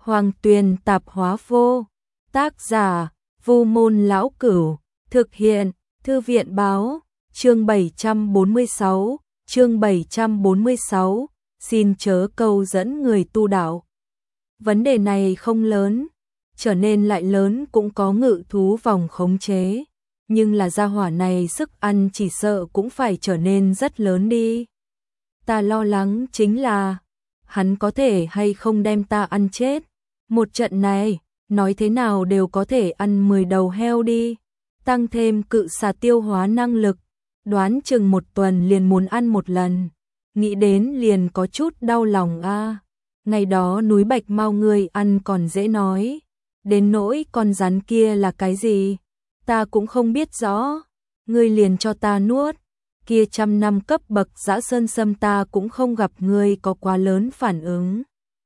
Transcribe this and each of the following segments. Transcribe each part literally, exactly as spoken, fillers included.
Hoàng Tuyền Tạp Hóa Vô. Tác giả: Vu Môn Lão Cửu. Thực hiện: Thư viện Báo. Chương bảy trăm bốn mươi sáu. Chương bảy trăm bốn mươi sáu. Xin chớ câu dẫn người tu đạo. Vấn đề này không lớn, trở nên lại lớn cũng có ngự thú vòng khống chế, nhưng là gia hỏa này sức ăn chỉ sợ cũng phải trở nên rất lớn đi. Ta lo lắng chính là hắn có thể hay không đem ta ăn chết. Một trận này, nói thế nào đều có thể ăn mười đầu heo đi. Tăng thêm cự xà tiêu hóa năng lực, đoán chừng một tuần liền muốn ăn một lần. Nghĩ đến liền có chút đau lòng a. À. Ngày đó núi Bạch Mao ngươi ăn còn dễ nói, đến nỗi con rắn kia là cái gì, ta cũng không biết rõ, ngươi liền cho ta nuốt. Kia trăm năm cấp bậc dã sơn sâm ta cũng không gặp ngươi có quá lớn phản ứng.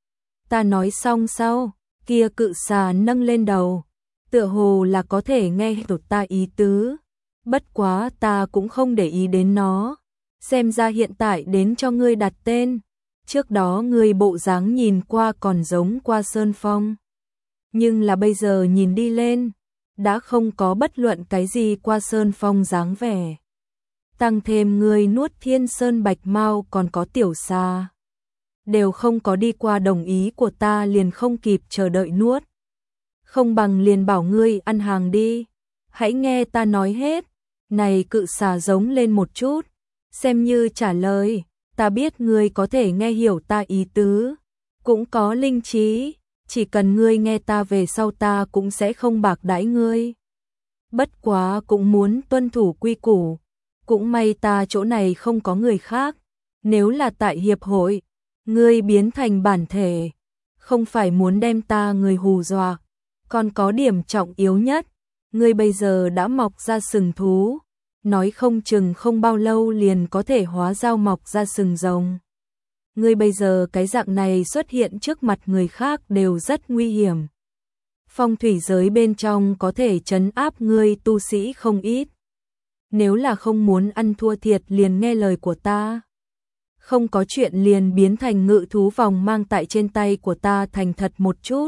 Ta nói xong sau, kia cự xà nâng lên đầu, tựa hồ là có thể nghe hiểu ta ý tứ, bất quá ta cũng không để ý đến nó. Xem ra hiện tại đến cho ngươi đặt tên, trước đó ngươi bộ dáng nhìn qua còn giống Qua Sơn Phong, nhưng là bây giờ nhìn đi lên, đã không có bất luận cái gì Qua Sơn Phong dáng vẻ. Tăng thêm ngươi nuốt Thiên Sơn Bạch Mao còn có tiểu xà, đều không có đi qua đồng ý của ta liền không kịp chờ đợi nuốt. Không bằng liền bảo ngươi ăn hàng đi, hãy nghe ta nói hết. Này cự xà giống lên một chút, xem như trả lời, ta biết ngươi có thể nghe hiểu ta ý tứ, cũng có linh trí, chỉ cần ngươi nghe ta về sau ta cũng sẽ không bạc đãi ngươi. Bất quá cũng muốn tuân thủ quy củ, cũng may ta chỗ này không có người khác, nếu là tại hiệp hội, ngươi biến thành bản thể, không phải muốn đem ta người hù dọa, còn có điểm trọng yếu nhất, ngươi bây giờ đã mọc ra sừng thú, nói không chừng không bao lâu liền có thể hóa dao mọc ra sừng rồng. Ngươi bây giờ cái dạng này xuất hiện trước mặt người khác đều rất nguy hiểm. Phong thủy giới bên trong có thể trấn áp ngươi tu sĩ không ít. Nếu là không muốn ăn thua thiệt liền nghe lời của ta. Không có chuyện liền biến thành ngự thú vòng mang tại trên tay của ta thành thật một chút.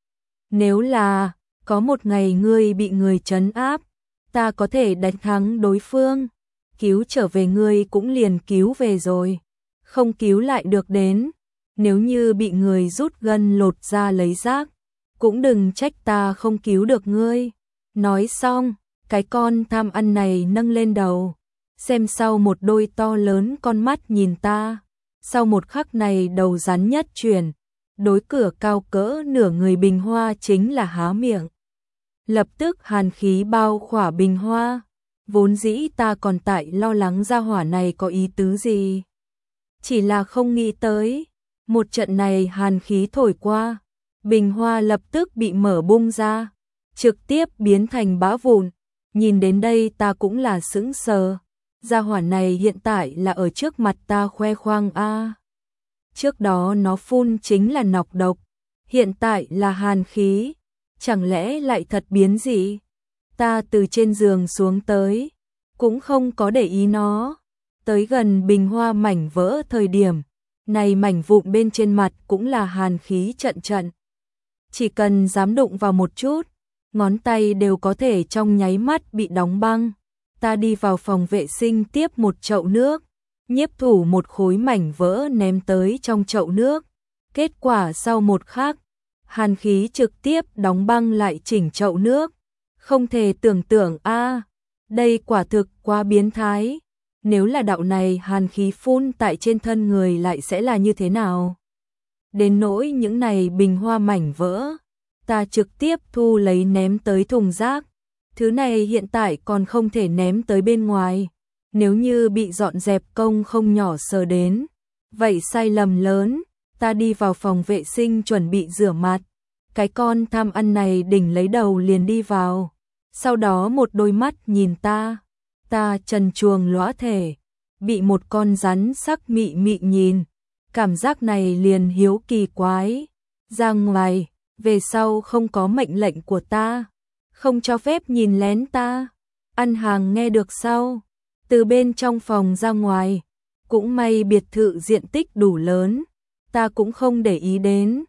Nếu là có một ngày ngươi bị người trấn áp, ta có thể đánh thắng đối phương, cứu trở về ngươi cũng liền cứu về rồi, không cứu lại được đến. Nếu như bị người rút gân lột ra lấy rác, cũng đừng trách ta không cứu được ngươi. Nói xong, cái con tham ăn này nâng lên đầu, xem sau một đôi to lớn con mắt nhìn ta. Sau một khắc này đầu rắn nhất chuyển, đối cửa cao cỡ nửa người bình hoa chính là há miệng. Lập tức hàn khí bao khỏa bình hoa, vốn dĩ ta còn tại lo lắng gia hỏa này có ý tứ gì. Chỉ là không nghĩ tới, một trận này hàn khí thổi qua, bình hoa lập tức bị mở bung ra, trực tiếp biến thành bã vụn. Nhìn đến đây ta cũng là sững sờ, gia hỏa này hiện tại là ở trước mặt ta khoe khoang a. Trước đó nó phun chính là nọc độc, hiện tại là hàn khí. Chẳng lẽ lại thật biến dị? Ta từ trên giường xuống tới, cũng không có để ý nó. Tới gần bình hoa mảnh vỡ thời điểm, này mảnh vụn bên trên mặt cũng là hàn khí trận trận. Chỉ cần dám đụng vào một chút, ngón tay đều có thể trong nháy mắt bị đóng băng. Ta đi vào phòng vệ sinh tiếp một chậu nước, nhiếp thủ một khối mảnh vỡ ném tới trong chậu nước. Kết quả sau một khắc, hàn khí trực tiếp đóng băng lại chỉnh chậu nước. Không thể tưởng tượng a, à, đây quả thực quá biến thái. Nếu là đạo này hàn khí phun tại trên thân người lại sẽ là như thế nào? Đến nỗi những này bình hoa mảnh vỡ, ta trực tiếp thu lấy ném tới thùng rác. Thứ này hiện tại còn không thể ném tới bên ngoài. Nếu như bị dọn dẹp công không nhỏ sờ đến, vậy sai lầm lớn. Ta đi vào phòng vệ sinh chuẩn bị rửa mặt. Cái con tham ăn này đỉnh lấy đầu liền đi vào. Sau đó một đôi mắt nhìn ta. Ta trần truồng lõa thể, bị một con rắn sắc mị mị nhìn. Cảm giác này liền hiếu kỳ quái. Ra ngoài, về sau không có mệnh lệnh của ta, không cho phép nhìn lén ta. Ăn hàng nghe được sau. Từ bên trong phòng ra ngoài, cũng may biệt thự diện tích đủ lớn. Ta cũng không để ý đến,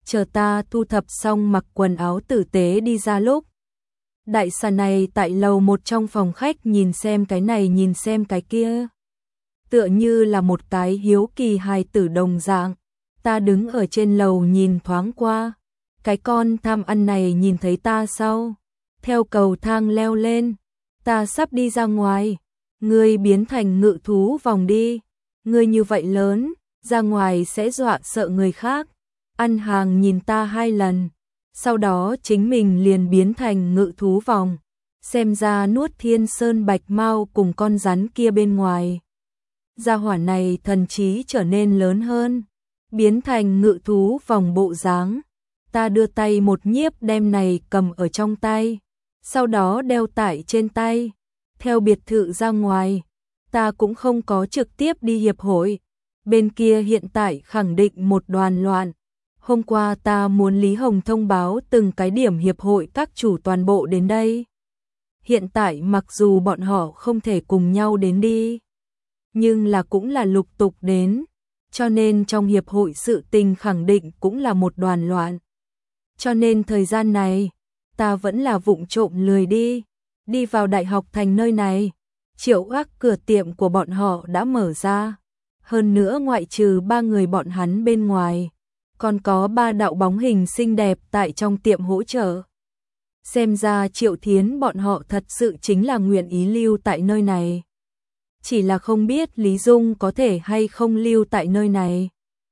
chờ ta thu thập xong mặc quần áo tử tế đi ra lúc. Đại xà này tại lầu một trong phòng khách nhìn xem cái này nhìn xem cái kia. Tựa như là một cái hiếu kỳ hài tử đồng dạng. Ta đứng ở trên lầu nhìn thoáng qua. Cái con tham ăn này nhìn thấy ta sau. Theo cầu thang leo lên. Ta sắp đi ra ngoài. Ngươi biến thành ngự thú vòng đi. Ngươi như vậy lớn, ra ngoài sẽ dọa sợ người khác. Ăn hàng nhìn ta hai lần. Sau đó chính mình liền biến thành ngự thú vòng. Xem ra nuốt Thiên Sơn Bạch Mao cùng con rắn kia bên ngoài. Gia hỏa này thần trí trở nên lớn hơn. Biến thành ngự thú vòng bộ dáng. Ta đưa tay một nhiếp đem này cầm ở trong tay. Sau đó đeo tải trên tay. Theo biệt thự ra ngoài. Ta cũng không có trực tiếp đi hiệp hội. Bên kia hiện tại khẳng định một đoàn loạn. Hôm qua ta muốn Lý Hồng thông báo từng cái điểm hiệp hội các chủ toàn bộ đến đây. Hiện tại mặc dù bọn họ không thể cùng nhau đến đi. Nhưng là cũng là lục tục đến. Cho nên trong hiệp hội sự tình khẳng định cũng là một đoàn loạn. Cho nên thời gian này, ta vẫn là vụng trộm lười đi. Đi vào Đại học Thành nơi này. Triệu Ác cửa tiệm của bọn họ đã mở ra. Hơn nữa ngoại trừ ba người bọn hắn bên ngoài. Còn có ba đạo bóng hình xinh đẹp tại trong tiệm hỗ trợ. Xem ra Triệu Thiến bọn họ thật sự chính là nguyện ý lưu tại nơi này. Chỉ là không biết Lý Dung có thể hay không lưu tại nơi này.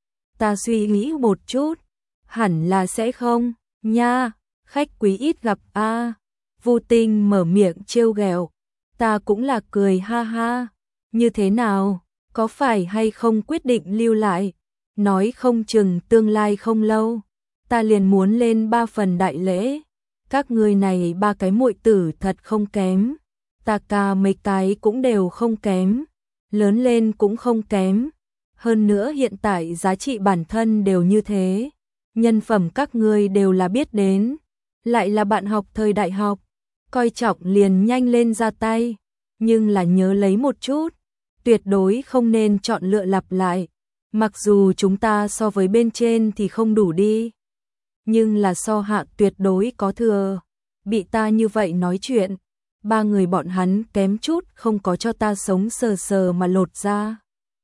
Ta suy nghĩ một chút. Hẳn là sẽ không. Nha, khách quý ít gặp a. À. Vu Tinh mở miệng trêu ghẹo. Ta cũng là cười ha ha. Như thế nào? Có phải hay không quyết định lưu lại? Nói không chừng tương lai không lâu. Ta liền muốn lên ba phần đại lễ. Các người này ba cái muội tử thật không kém. Ta ca mấy cái cũng đều không kém. Lớn lên cũng không kém. Hơn nữa hiện tại giá trị bản thân đều như thế. Nhân phẩm các ngươi đều là biết đến. Lại là bạn học thời đại học. Coi trọng liền nhanh lên ra tay. Nhưng là nhớ lấy một chút. Tuyệt đối không nên chọn lựa lặp lại. Mặc dù chúng ta so với bên trên thì không đủ đi. Nhưng là so hạ tuyệt đối có thừa. Bị ta như vậy nói chuyện. Ba người bọn hắn kém chút không có cho ta sống sờ sờ mà lột ra.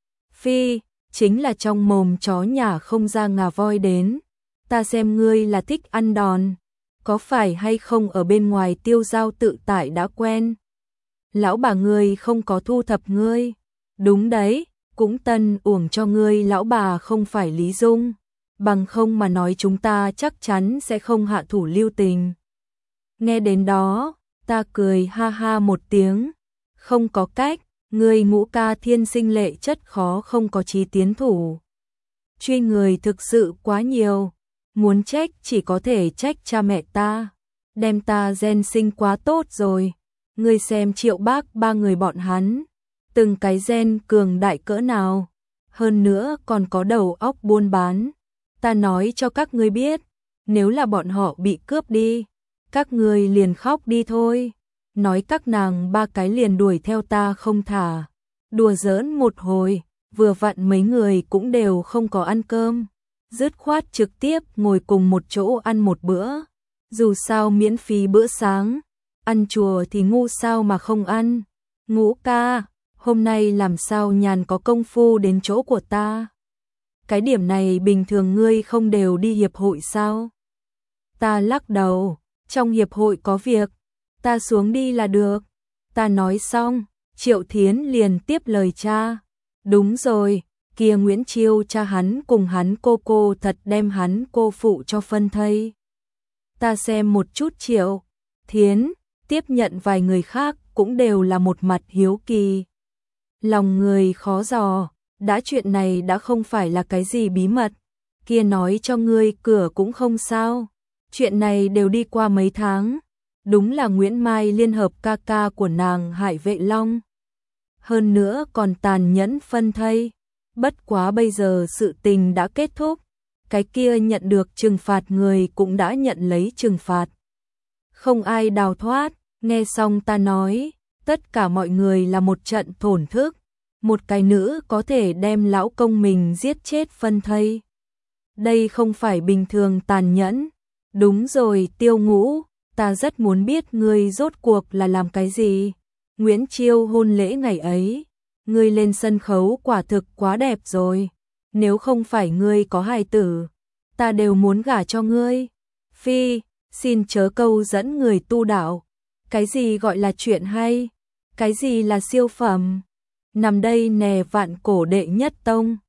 Phi, chính là trong mồm chó nhà không ra ngà voi đến. Ta xem ngươi là thích ăn đòn. Có phải hay không ở bên ngoài tiêu giao tự tại đã quen. Lão bà ngươi không có thu thập ngươi. Đúng đấy, cũng tân uổng cho ngươi lão bà không phải Lý Dung. Bằng không mà nói chúng ta chắc chắn sẽ không hạ thủ lưu tình. Nghe đến đó, ta cười ha ha một tiếng. Không có cách, ngươi Ngũ ca thiên sinh lệ chất khó không có chí tiến thủ. Truy người thực sự quá nhiều. Muốn trách chỉ có thể trách cha mẹ ta. Đem ta gen sinh quá tốt rồi. Ngươi xem Triệu Bác ba người bọn hắn. Từng cái gen cường đại cỡ nào. Hơn nữa còn có đầu óc buôn bán. Ta nói cho các ngươi biết. Nếu là bọn họ bị cướp đi. Các ngươi liền khóc đi thôi. Nói các nàng ba cái liền đuổi theo ta không thả. Đùa giỡn một hồi. Vừa vặn mấy người cũng đều không có ăn cơm. Dứt khoát trực tiếp ngồi cùng một chỗ ăn một bữa. Dù sao miễn phí bữa sáng. Ăn chùa thì ngu sao mà không ăn. Ngũ ca, hôm nay làm sao nhàn có công phu đến chỗ của ta. Cái điểm này bình thường ngươi không đều đi hiệp hội sao? Ta lắc đầu, trong hiệp hội có việc. Ta xuống đi là được. Ta nói xong, Triệu Thiến liền tiếp lời cha. Đúng rồi. Kia Nguyễn Chiêu cha hắn cùng hắn cô cô thật đem hắn cô phụ cho phân thây. Ta xem một chút Triệu Thiến, tiếp nhận vài người khác cũng đều là một mặt hiếu kỳ. Lòng người khó dò, đã chuyện này đã không phải là cái gì bí mật. Kia nói cho ngươi cửa cũng không sao. Chuyện này đều đi qua mấy tháng. Đúng là Nguyễn Mai liên hợp ca ca của nàng hại Vệ Long. Hơn nữa còn tàn nhẫn phân thây. Bất quá bây giờ sự tình đã kết thúc, cái kia nhận được trừng phạt người cũng đã nhận lấy trừng phạt. Không ai đào thoát, nghe xong ta nói, tất cả mọi người là một trận thổn thức, một cái nữ có thể đem lão công mình giết chết phân thây. Đây không phải bình thường tàn nhẫn. Đúng rồi, Tiêu Ngũ, ta rất muốn biết ngươi rốt cuộc là làm cái gì. Nguyễn Chiêu hôn lễ ngày ấy, ngươi lên sân khấu quả thực quá đẹp rồi. Nếu không phải ngươi có hài tử, ta đều muốn gả cho ngươi. Phi, xin chớ câu dẫn người tu đạo. Cái gì gọi là chuyện hay? Cái gì là siêu phẩm? Nằm đây nè vạn cổ đệ nhất tông.